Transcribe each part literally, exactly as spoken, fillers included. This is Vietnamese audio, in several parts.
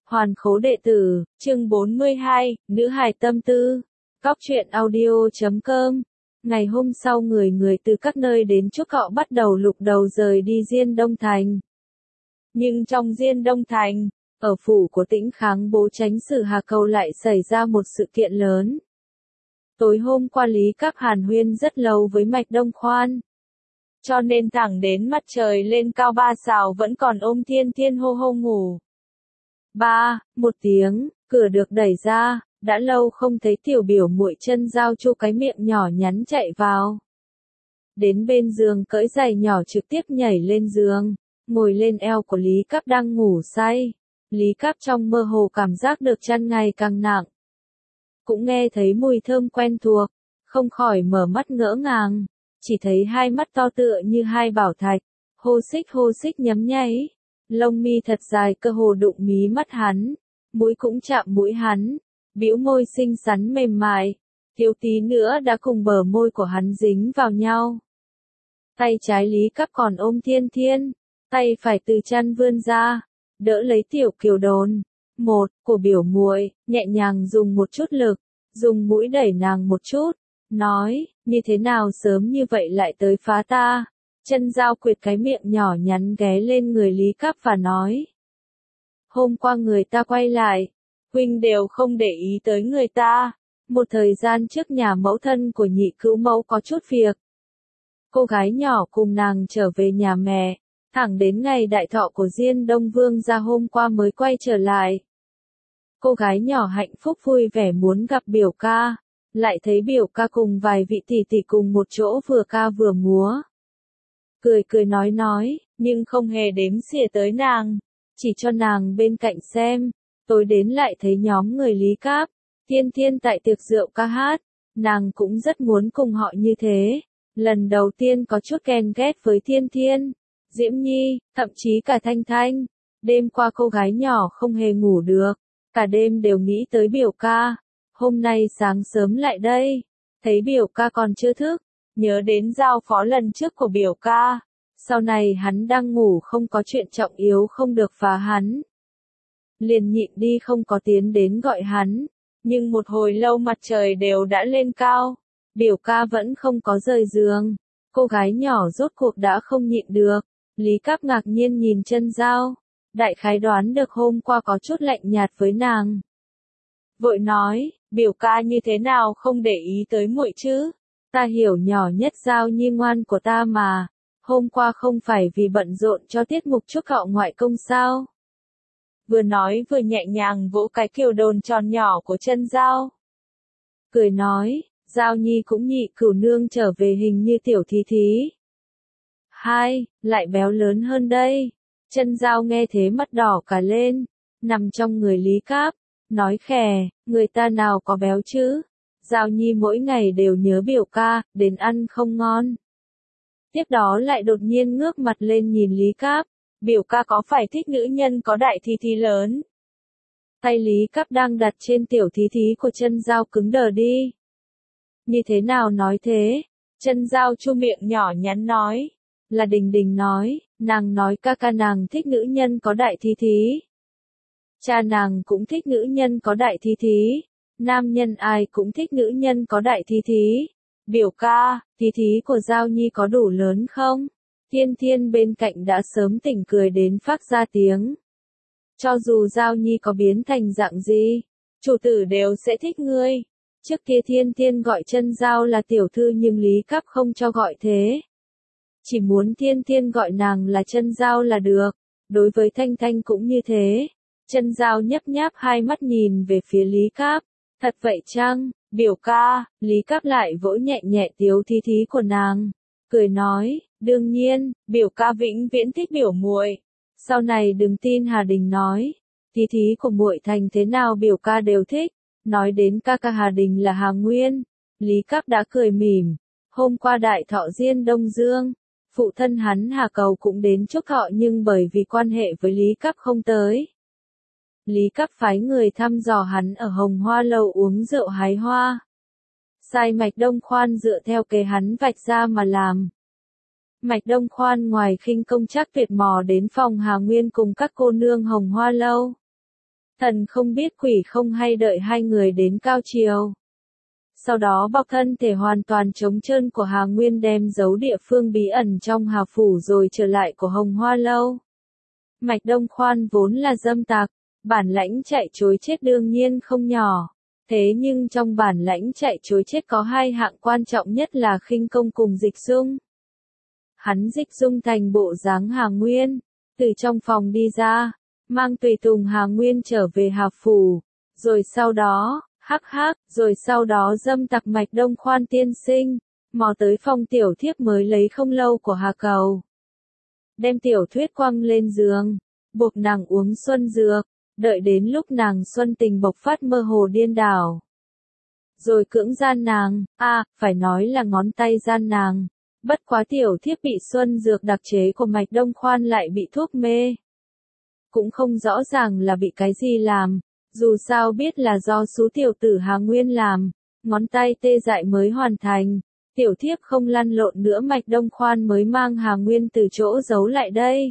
Hoàn khố đệ tử, chương bốn mươi hai, nữ hài tâm tư. Cóc truyện audio chấm com. Ngày hôm sau người người từ các nơi đến chúc họ bắt đầu lục đầu rời đi Diên Đông Thành. Nhưng trong Diên Đông Thành, ở phủ của Tĩnh Kháng bố chánh sử Hà Cầu lại xảy ra một sự kiện lớn. Tối hôm qua Lý Các hàn huyên rất lâu với Mạch Đông Khoan. Cho nên thẳng đến mặt trời lên cao ba sào vẫn còn ôm Thiên Thiên hô hô ngủ. Ba, một tiếng, cửa được đẩy ra, đã lâu không thấy tiểu biểu muội Chân Giao chu cái miệng nhỏ nhắn chạy vào. Đến bên giường cởi giày nhỏ trực tiếp nhảy lên giường, ngồi lên eo của Lý Cáp đang ngủ say. Lý Cáp trong mơ hồ cảm giác được chăn ngày càng nặng. Cũng nghe thấy mùi thơm quen thuộc, không khỏi mở mắt ngỡ ngàng, chỉ thấy hai mắt to tựa như hai bảo thạch, hô xích hô xích nhấm nháy. Lông mi thật dài cơ hồ đụng mí mắt hắn, mũi cũng chạm mũi hắn, bĩu môi xinh xắn mềm mại, thiếu tí nữa đã cùng bờ môi của hắn dính vào nhau. Tay trái Lý Cáp còn ôm Thiên Thiên, tay phải từ chăn vươn ra, đỡ lấy tiểu kiều đồn. Một, của biểu muội, nhẹ nhàng dùng một chút lực, dùng mũi đẩy nàng một chút, nói, như thế nào sớm như vậy lại tới phá ta. Chân Giao quyệt cái miệng nhỏ nhắn ghé lên người Lý Cáp và nói. Hôm qua người ta quay lại, huynh đều không để ý tới người ta. Một thời gian trước nhà mẫu thân của nhị cữu mẫu có chút việc. Cô gái nhỏ cùng nàng trở về nhà mẹ, thẳng đến ngày đại thọ của Diên Đông Vương ra hôm qua mới quay trở lại. Cô gái nhỏ hạnh phúc vui vẻ muốn gặp biểu ca, lại thấy biểu ca cùng vài vị tỷ tỷ cùng một chỗ vừa ca vừa múa. Cười cười nói nói, nhưng không hề đếm xỉa tới nàng, chỉ cho nàng bên cạnh xem. Tối đến lại thấy nhóm người Lý Cáp, Thiên Thiên tại tiệc rượu ca hát, nàng cũng rất muốn cùng họ như thế. Lần đầu tiên có chút ghen ghét với Thiên Thiên, Diễm Nhi, thậm chí cả Thanh Thanh. Đêm qua cô gái nhỏ không hề ngủ được, cả đêm đều nghĩ tới biểu ca. Hôm nay sáng sớm lại đây, thấy biểu ca còn chưa thức. Nhớ đến giao phó lần trước của biểu ca, sau này hắn đang ngủ không có chuyện trọng yếu không được phá hắn. Liền nhịn đi không có tiến đến gọi hắn, nhưng một hồi lâu mặt trời đều đã lên cao, biểu ca vẫn không có rời giường, cô gái nhỏ rốt cuộc đã không nhịn được. Lý Cáp ngạc nhiên nhìn Chân Giao, đại khái đoán được hôm qua có chút lạnh nhạt với nàng. Vội nói, biểu ca như thế nào không để ý tới muội chứ? Ta hiểu nhỏ nhất Giao Nhi ngoan của ta mà, hôm qua không phải vì bận rộn cho tiết mục chúc họ ngoại công sao? Vừa nói vừa nhẹ nhàng vỗ cái kiều đồn tròn nhỏ của Chân Giao. Cười nói, Giao Nhi cũng nhị cửu nương trở về hình như tiểu thí thí. Hai, lại béo lớn hơn đây. Chân Giao nghe thế mắt đỏ cả lên, nằm trong người Lý Cáp, nói khè, người ta nào có béo chứ? Giao Nhi mỗi ngày đều nhớ biểu ca, đến ăn không ngon. Tiếp đó lại đột nhiên ngước mặt lên nhìn Lý Cáp, biểu ca có phải thích nữ nhân có đại thí thí lớn? Tay Lý Cáp đang đặt trên tiểu thí thí của Chân Giao cứng đờ đi. Như thế nào nói thế? Chân Giao chu miệng nhỏ nhắn nói, là Đình Đình nói, nàng nói ca ca nàng thích nữ nhân có đại thí thí. Cha nàng cũng thích nữ nhân có đại thí thí. Nam nhân ai cũng thích nữ nhân có đại thí thí. Biểu ca, thí thí của Giao Nhi có đủ lớn không? Thiên Thiên bên cạnh đã sớm tỉnh cười đến phát ra tiếng. Cho dù Giao Nhi có biến thành dạng gì, chủ tử đều sẽ thích ngươi. Trước kia Thiên Thiên gọi Chân Giao là tiểu thư nhưng Lý Cáp không cho gọi thế. Chỉ muốn Thiên Thiên gọi nàng là Chân Giao là được. Đối với Thanh Thanh cũng như thế. Chân Giao nhấp nháp hai mắt nhìn về phía Lý Cáp. Thật vậy chăng, biểu ca? Lý Cáp lại vỗ nhẹ nhẹ tiếu thí thí của nàng, cười nói, đương nhiên, biểu ca vĩnh viễn thích biểu muội. Sau này đừng tin Hà Đình nói, thí thí của muội thành thế nào biểu ca đều thích. Nói đến ca ca Hà Đình là Hà Nguyên, Lý Cáp đã cười mỉm. Hôm qua đại thọ Diên Đông Dương, phụ thân hắn Hà Cầu cũng đến chúc thọ nhưng bởi vì quan hệ với Lý Cáp không tới. Lý Cáp phái người thăm dò hắn ở Hồng Hoa Lâu uống rượu hái hoa. Sai Mạch Đông Khoan dựa theo kế hắn vạch ra mà làm. Mạch Đông Khoan ngoài khinh công chắc tuyệt mò đến phòng Hà Nguyên cùng các cô nương Hồng Hoa Lâu. Thần không biết quỷ không hay đợi hai người đến cao chiều. Sau đó bọc thân thể hoàn toàn trống trơn của Hà Nguyên đem giấu địa phương bí ẩn trong Hà Phủ rồi trở lại của Hồng Hoa Lâu. Mạch Đông Khoan vốn là dâm tặc, bản lãnh chạy trối chết đương nhiên không nhỏ. Thế nhưng trong bản lãnh chạy trối chết có hai hạng quan trọng nhất là khinh công cùng dịch dung. Hắn dịch dung thành bộ dáng Hà Nguyên, từ trong phòng đi ra, mang tùy tùng Hà Nguyên trở về Hà Phủ, rồi sau đó, hắc hắc, rồi sau đó dâm tặc Mạch Đông Khoan tiên sinh, mò tới phòng tiểu thiếp mới lấy không lâu của Hà Cầu. Đem tiểu thuyết quăng lên giường, buộc nàng uống xuân dược, đợi đến lúc nàng xuân tình bộc phát mơ hồ điên đảo. Rồi cưỡng gian nàng, a à, phải nói là ngón tay gian nàng, bất quá tiểu thiếp bị xuân dược đặc chế của Mạch Đông Khoan lại bị thuốc mê. Cũng không rõ ràng là bị cái gì làm, dù sao biết là do số tiểu tử Hà Nguyên làm, ngón tay tê dại mới hoàn thành, tiểu thiếp không lăn lộn nữa Mạch Đông Khoan mới mang Hà Nguyên từ chỗ giấu lại đây.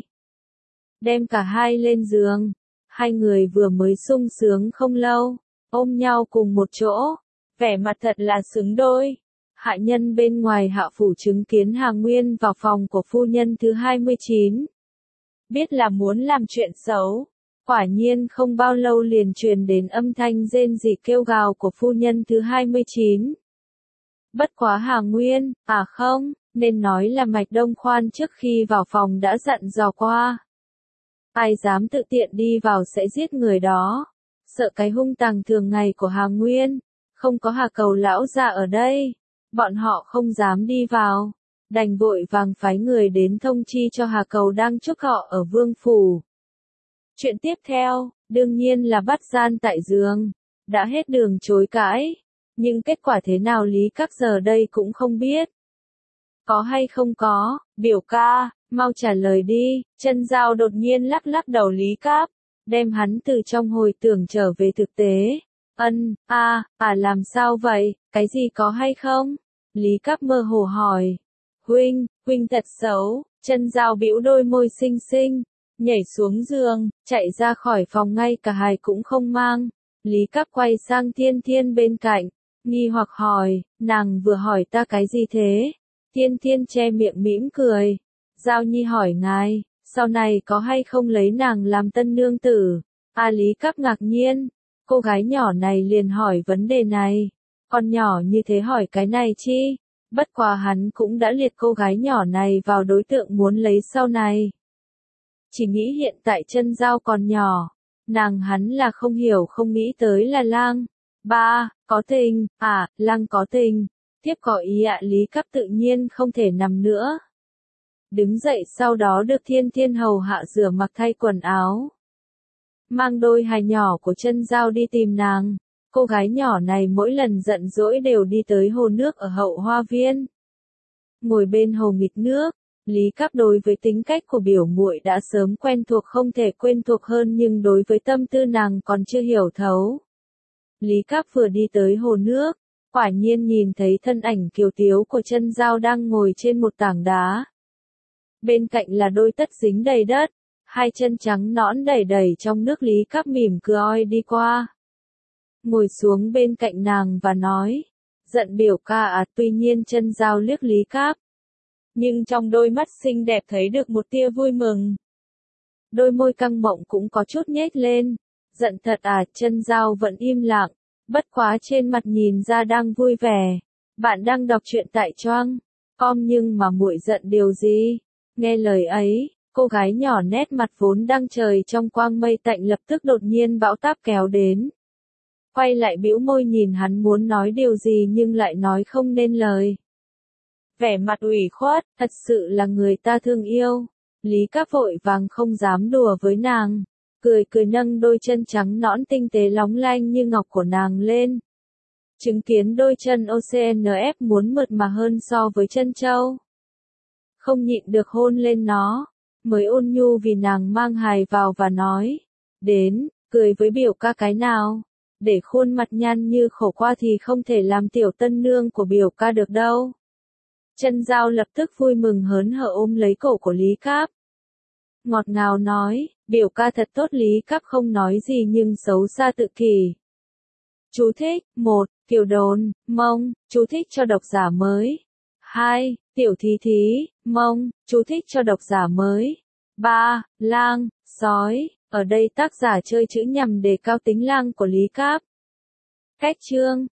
Đem cả hai lên giường, hai người vừa mới sung sướng không lâu, ôm nhau cùng một chỗ, vẻ mặt thật là xứng đôi. Hạ nhân bên ngoài Hạ Phủ chứng kiến Hà Nguyên vào phòng của phu nhân thứ hai mươi chín. Biết là muốn làm chuyện xấu. Quả nhiên không bao lâu liền truyền đến âm thanh rên rỉ kêu gào của phu nhân thứ hai mươi chín. Bất quá Hà Nguyên, à không, nên nói là Mạch Đông Khoan trước khi vào phòng đã dặn dò qua. Ai dám tự tiện đi vào sẽ giết người đó. Sợ cái hung tàn thường ngày của Hà Nguyên, không có Hà Cầu lão già ở đây, bọn họ không dám đi vào, đành vội vàng phái người đến thông chi cho Hà Cầu đang chúc họ ở Vương Phủ. Chuyện tiếp theo, đương nhiên là bắt gian tại giường, đã hết đường chối cãi, nhưng kết quả thế nào Lý Các giờ đây cũng không biết. Có hay không có, biểu ca, mau trả lời đi, chân dao đột nhiên lắc lắc đầu Lý Cáp, đem hắn từ trong hồi tưởng trở về thực tế. Ân, a, à, à làm sao vậy, cái gì có hay không? Lý Cáp mơ hồ hỏi. Huynh, huynh thật xấu, chân dao bĩu đôi môi xinh xinh, nhảy xuống giường, chạy ra khỏi phòng ngay cả hài cũng không mang. Lý Cáp quay sang Thiên Thiên bên cạnh, nghi hoặc hỏi, nàng vừa hỏi ta cái gì thế? Thiên Thiên che miệng mỉm cười. Giao Nhi hỏi ngài, sau này có hay không lấy nàng làm tân nương tử? A Lý Cáp ngạc nhiên, cô gái nhỏ này liền hỏi vấn đề này. Con nhỏ như thế hỏi cái này chi? Bất quá hắn cũng đã liệt cô gái nhỏ này vào đối tượng muốn lấy sau này. Chỉ nghĩ hiện tại chân dao còn nhỏ, nàng hắn là không hiểu không nghĩ tới là lang. Ba, có tình, à, lang có tình. Tiếp có ý ạ Lý Cáp tự nhiên không thể nằm nữa. Đứng dậy sau đó được Thiên Thiên hầu hạ rửa mặc thay quần áo. Mang đôi hài nhỏ của chân dao đi tìm nàng. Cô gái nhỏ này mỗi lần giận dỗi đều đi tới hồ nước ở hậu hoa viên. Ngồi bên hồ nghịch nước, Lý Cáp đối với tính cách của biểu muội đã sớm quen thuộc không thể quên thuộc hơn nhưng đối với tâm tư nàng còn chưa hiểu thấu. Lý Cáp vừa đi tới hồ nước, quả nhiên nhìn thấy thân ảnh kiều tiếu của chân dao đang ngồi trên một tảng đá. Bên cạnh là đôi tất dính đầy đất, hai chân trắng nõn đẩy đẩy trong nước. Lý Cáp mỉm cười đi qua. Ngồi xuống bên cạnh nàng và nói, giận biểu ca à, tuy nhiên chân dao liếc Lý Cáp. Nhưng trong đôi mắt xinh đẹp thấy được một tia vui mừng. Đôi môi căng mọng cũng có chút nhếch lên. Giận thật à, chân dao vẫn im lặng, bất quá trên mặt nhìn ra đang vui vẻ. Bạn đang đọc truyện tại Choang com nhưng mà muội giận điều gì? Nghe lời ấy, cô gái nhỏ nét mặt vốn đang trời trong quang mây tạnh lập tức đột nhiên bão táp kéo đến. Quay lại bĩu môi nhìn hắn muốn nói điều gì nhưng lại nói không nên lời. Vẻ mặt ủy khuất, thật sự là người ta thương yêu. Lý Cáp vội vàng không dám đùa với nàng, cười cười nâng đôi chân trắng nõn tinh tế lóng lanh như ngọc của nàng lên. Chứng kiến đôi chân ô xê en ép muốn mượt mà hơn so với chân trâu. Không nhịn được hôn lên nó, mới ôn nhu vì nàng mang hài vào và nói, đến, cười với biểu ca cái nào, để khuôn mặt nhăn như khổ qua thì không thể làm tiểu tân nương của biểu ca được đâu. Chân dao lập tức vui mừng hớn hở ôm lấy cổ của Lý Cáp. Ngọt ngào nói, Biểu ca thật tốt Lý Cáp không nói gì nhưng xấu xa tự kỷ. Chú thích, một. Tiểu đồn, Mông, chú thích cho độc giả mới. hai. Tiểu thí thí, Mông, chú thích cho độc giả mới. ba. Lang, sói, ở đây tác giả chơi chữ nhằm đề cao tính lang của Lý Cáp. Cách chương